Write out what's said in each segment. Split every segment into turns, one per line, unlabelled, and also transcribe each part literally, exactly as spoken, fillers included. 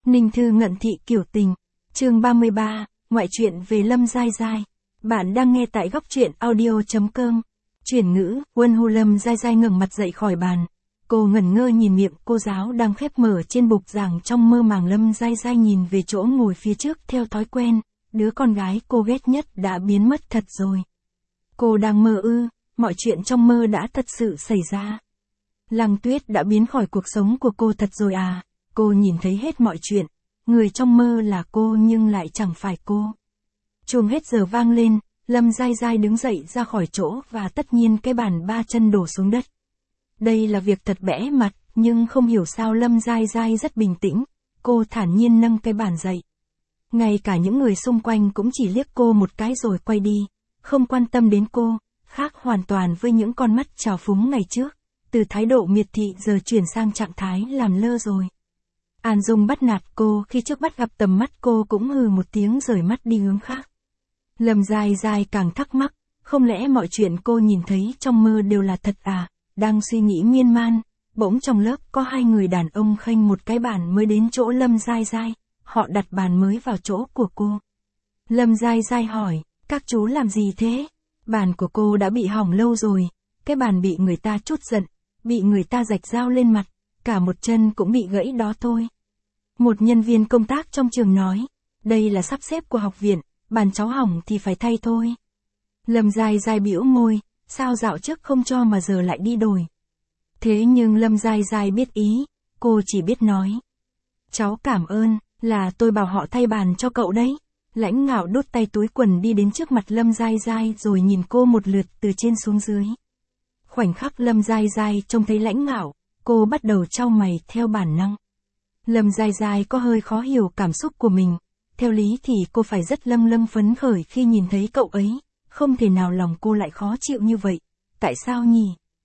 Ninh Thư Ngận Thị Kiểu Tình, chương ba mươi ba, ngoại truyện về Lâm Giai Giai. Bạn đang nghe tại góc truyện audio chấm com. Chuyển ngữ, Quân Hu Lâm Giai Giai ngẩng mặt dậy khỏi bàn. Cô ngẩn ngơ nhìn miệng cô giáo đang khép mở trên bục giảng, trong mơ màng Lâm Giai Giai nhìn về chỗ ngồi phía trước theo thói quen, đứa con gái cô ghét nhất đã biến mất thật rồi. Cô đang mơ ư, mọi chuyện trong mơ đã thật sự xảy ra. Lăng Tuyết đã biến khỏi cuộc sống của cô thật rồi à? Cô nhìn thấy hết mọi chuyện, người trong mơ là cô nhưng lại chẳng phải cô. Chuông hết giờ vang lên, Lâm Giai Giai đứng dậy ra khỏi chỗ và tất nhiên cái bàn ba chân đổ xuống đất. Đây là việc thật bẽ mặt, nhưng không hiểu sao Lâm Giai Giai rất bình tĩnh, cô thản nhiên nâng cái bàn dậy. Ngay cả những người xung quanh cũng chỉ liếc cô một cái rồi quay đi, không quan tâm đến cô, khác hoàn toàn với những con mắt trào phúng ngày trước, từ thái độ miệt thị giờ chuyển sang trạng thái làm lơ rồi. An Dung bắt nạt cô khi trước bắt gặp tầm mắt cô cũng hừ một tiếng rời mắt đi hướng khác. Lâm Giai Giai càng thắc mắc, không lẽ mọi chuyện cô nhìn thấy trong mơ đều là thật à? Đang suy nghĩ miên man, bỗng trong lớp có hai người đàn ông khênh một cái bàn mới đến chỗ Lâm Giai Giai, họ đặt bàn mới vào chỗ của cô. Lâm Giai Giai hỏi, các chú làm gì thế? Bàn của cô đã bị hỏng lâu rồi, cái bàn bị người ta trút giận, bị người ta rạch dao lên mặt, cả một chân cũng bị gãy đó thôi. Một nhân viên công tác trong trường nói, đây là sắp xếp của học viện, bàn cháu hỏng thì phải thay thôi. Lâm Giai Giai bĩu môi, sao dạo trước không cho mà giờ lại đi đổi. Thế nhưng Lâm Giai Giai biết ý, cô chỉ biết nói. Cháu cảm ơn, là tôi bảo họ thay bàn cho cậu đấy. Lãnh Ngạo đút tay túi quần đi đến trước mặt Lâm Giai Giai rồi nhìn cô một lượt từ trên xuống dưới. Khoảnh khắc Lâm Giai Giai trông thấy Lãnh Ngạo, cô bắt đầu chau mày theo bản năng. Lâm Giai Giai có hơi khó hiểu cảm xúc của mình, theo lý thì cô phải rất lâng lâng phấn khởi khi nhìn thấy cậu ấy, không thể nào lòng cô lại khó chịu như vậy, tại sao nhỉ?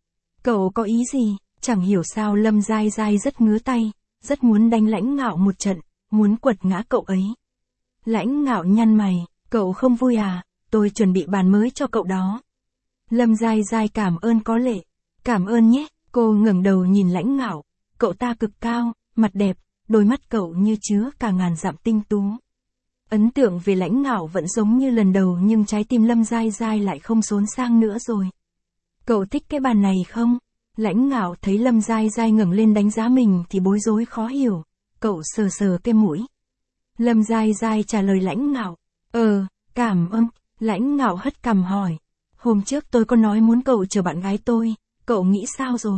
Cậu có ý gì? Chẳng hiểu sao Lâm Giai Giai rất ngứa tay, rất muốn đánh Lãnh Ngạo một trận, muốn quật ngã cậu ấy. Lãnh Ngạo nhăn mày, cậu không vui à, tôi chuẩn bị bàn mới cho cậu đó. Lâm Giai Giai cảm ơn có lệ, cảm ơn nhé, cô ngẩng đầu nhìn Lãnh Ngạo, cậu ta cực cao, mặt đẹp, đôi mắt cậu như chứa cả ngàn dặm tinh tú. Ấn tượng về Lãnh Ngạo vẫn giống như lần đầu nhưng trái tim Lâm Giai Giai lại không xốn sang nữa rồi. Cậu thích cái bàn này không? Lãnh Ngạo thấy Lâm Giai Giai ngẩng lên đánh giá mình thì bối rối khó hiểu, cậu sờ sờ cái mũi. Lâm Giai Giai trả lời Lãnh Ngạo, ờ, cảm ơn. Lãnh Ngạo hất cằm hỏi, hôm trước tôi có nói muốn cậu chờ bạn gái tôi, cậu nghĩ sao rồi?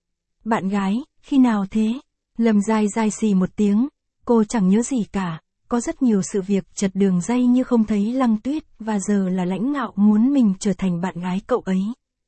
Bạn gái, khi nào thế? Lâm Giai Giai xì một tiếng, cô chẳng nhớ gì cả, có rất nhiều sự việc chật đường dây như không thấy Lăng Tuyết, và giờ là Lãnh Ngạo muốn mình trở thành bạn gái cậu ấy.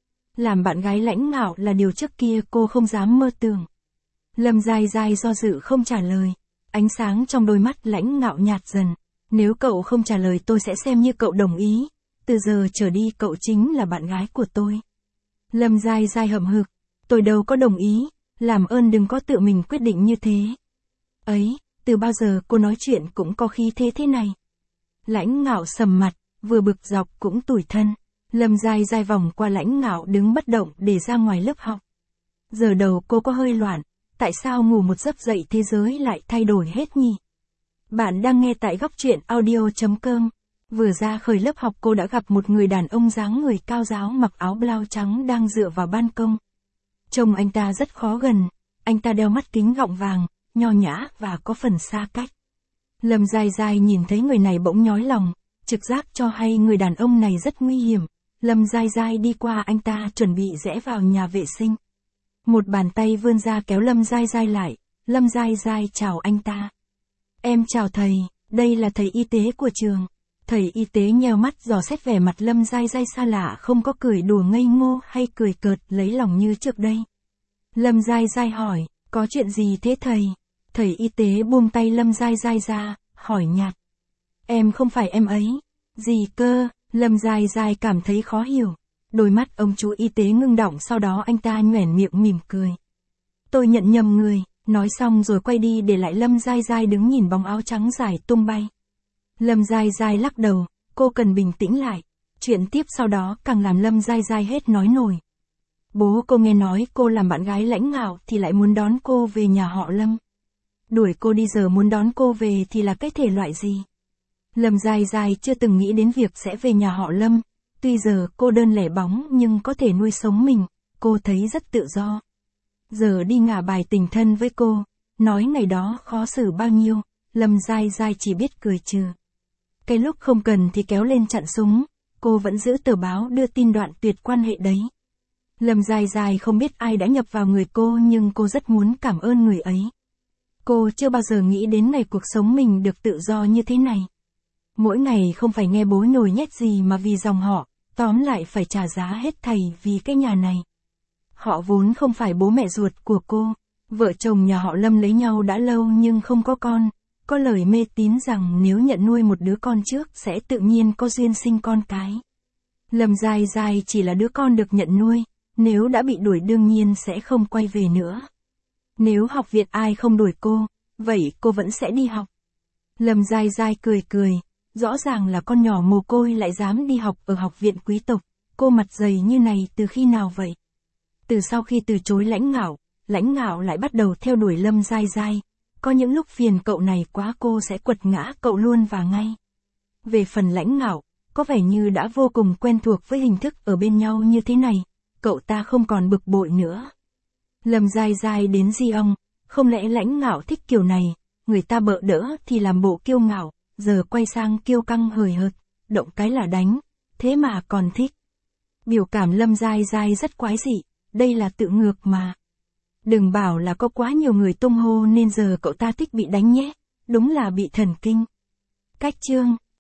Làm bạn gái Lãnh Ngạo là điều trước kia cô không dám mơ tưởng. Lâm Giai Giai do dự không trả lời, ánh sáng trong đôi mắt Lãnh Ngạo nhạt dần, nếu cậu không trả lời tôi sẽ xem như cậu đồng ý, từ giờ trở đi cậu chính là bạn gái của tôi. Lâm Giai Giai hậm hực, tôi đâu có đồng ý, làm ơn đừng có tự mình quyết định như thế. Ấy, từ bao giờ cô nói chuyện cũng có khí thế thế này? Lãnh Ngạo sầm mặt, vừa bực dọc cũng tủi thân. Lâm Giai Giai vòng qua Lãnh Ngạo đứng bất động để ra ngoài lớp học. Giờ đầu cô có hơi loạn, tại sao ngủ một giấc dậy thế giới lại thay đổi hết nhỉ? Bạn đang nghe tại góc truyện audio chấm com. Vừa ra khởi lớp học cô đã gặp một người đàn ông dáng người cao ráo mặc áo blau trắng đang dựa vào ban công. Trông anh ta rất khó gần, anh ta đeo mắt kính gọng vàng, nho nhã và có phần xa cách. Lâm Giai Giai nhìn thấy người này bỗng nhói lòng, trực giác cho hay người đàn ông này rất nguy hiểm. Lâm Giai Giai đi qua anh ta chuẩn bị rẽ vào nhà vệ sinh. Một bàn tay vươn ra kéo Lâm Giai Giai lại, Lâm Giai Giai chào anh ta. Em chào thầy, đây là thầy y tế của trường. Thầy y tế nheo mắt dò xét vẻ mặt Lâm Giai Giai xa lạ, không có cười đùa ngây ngô hay cười cợt lấy lòng như trước đây. Lâm Giai Giai hỏi, có chuyện gì thế thầy? Thầy y tế buông tay Lâm Giai Giai ra, hỏi nhạt. Em không phải em ấy. Gì cơ? Lâm Giai Giai cảm thấy khó hiểu. Đôi mắt ông chú y tế ngưng đọng, sau đó anh ta nhoẻn miệng mỉm cười. Tôi nhận nhầm người, nói xong rồi quay đi để lại Lâm Giai Giai đứng nhìn bóng áo trắng dài tung bay. Lâm Giai Giai lắc đầu, cô cần bình tĩnh lại. Chuyện tiếp sau đó càng làm Lâm Giai Giai hết nói nổi. Bố cô nghe nói cô làm bạn gái Lãnh Ngạo thì lại muốn đón cô về nhà họ Lâm. Đuổi cô đi giờ muốn đón cô về thì là cái thể loại gì? Lâm Giai Giai chưa từng nghĩ đến việc sẽ về nhà họ Lâm. Tuy giờ cô đơn lẻ bóng nhưng có thể nuôi sống mình, cô thấy rất tự do. Giờ đi ngả bài tình thân với cô, nói ngày đó khó xử bao nhiêu, Lâm Giai Giai chỉ biết cười trừ. Cái lúc không cần thì kéo lên chặn súng, cô vẫn giữ tờ báo đưa tin đoạn tuyệt quan hệ đấy. Lâm Giai Giai không biết ai đã nhập vào người cô nhưng cô rất muốn cảm ơn người ấy. Cô chưa bao giờ nghĩ đến ngày cuộc sống mình được tự do như thế này. Mỗi ngày không phải nghe bố nhồi nhét gì mà vì dòng họ, tóm lại phải trả giá hết thảy vì cái nhà này. Họ vốn không phải bố mẹ ruột của cô. Vợ chồng nhà họ Lâm lấy nhau đã lâu nhưng không có con. Có lời mê tín rằng nếu nhận nuôi một đứa con trước sẽ tự nhiên có duyên sinh con cái. Lâm Giai Giai chỉ là đứa con được nhận nuôi, nếu đã bị đuổi đương nhiên sẽ không quay về nữa. Nếu học viện ai không đuổi cô, vậy cô vẫn sẽ đi học. Lâm Giai Giai cười cười, rõ ràng là con nhỏ mồ côi lại dám đi học ở học viện quý tộc, cô mặt dày như này từ khi nào vậy? Từ sau khi từ chối Lãnh Ngạo, Lãnh Ngạo lại bắt đầu theo đuổi Lâm Giai Giai. Có những lúc phiền cậu này quá cô sẽ quật ngã cậu luôn và ngay. Về phần Lãnh Ngạo, có vẻ như đã vô cùng quen thuộc với hình thức ở bên nhau như thế này, cậu ta không còn bực bội nữa. Lâm Giai Giai đến Di Ông, không lẽ Lãnh Ngạo thích kiểu này, người ta bợ đỡ thì làm bộ kiêu ngạo, giờ quay sang kiêu căng hời hợt, động cái là đánh, thế mà còn thích. Biểu cảm Lâm Giai Giai rất quái dị, đây là tự ngược mà. Đừng bảo là có quá nhiều người tung hô nên giờ cậu ta thích bị đánh nhé, đúng là bị thần kinh. Cách chương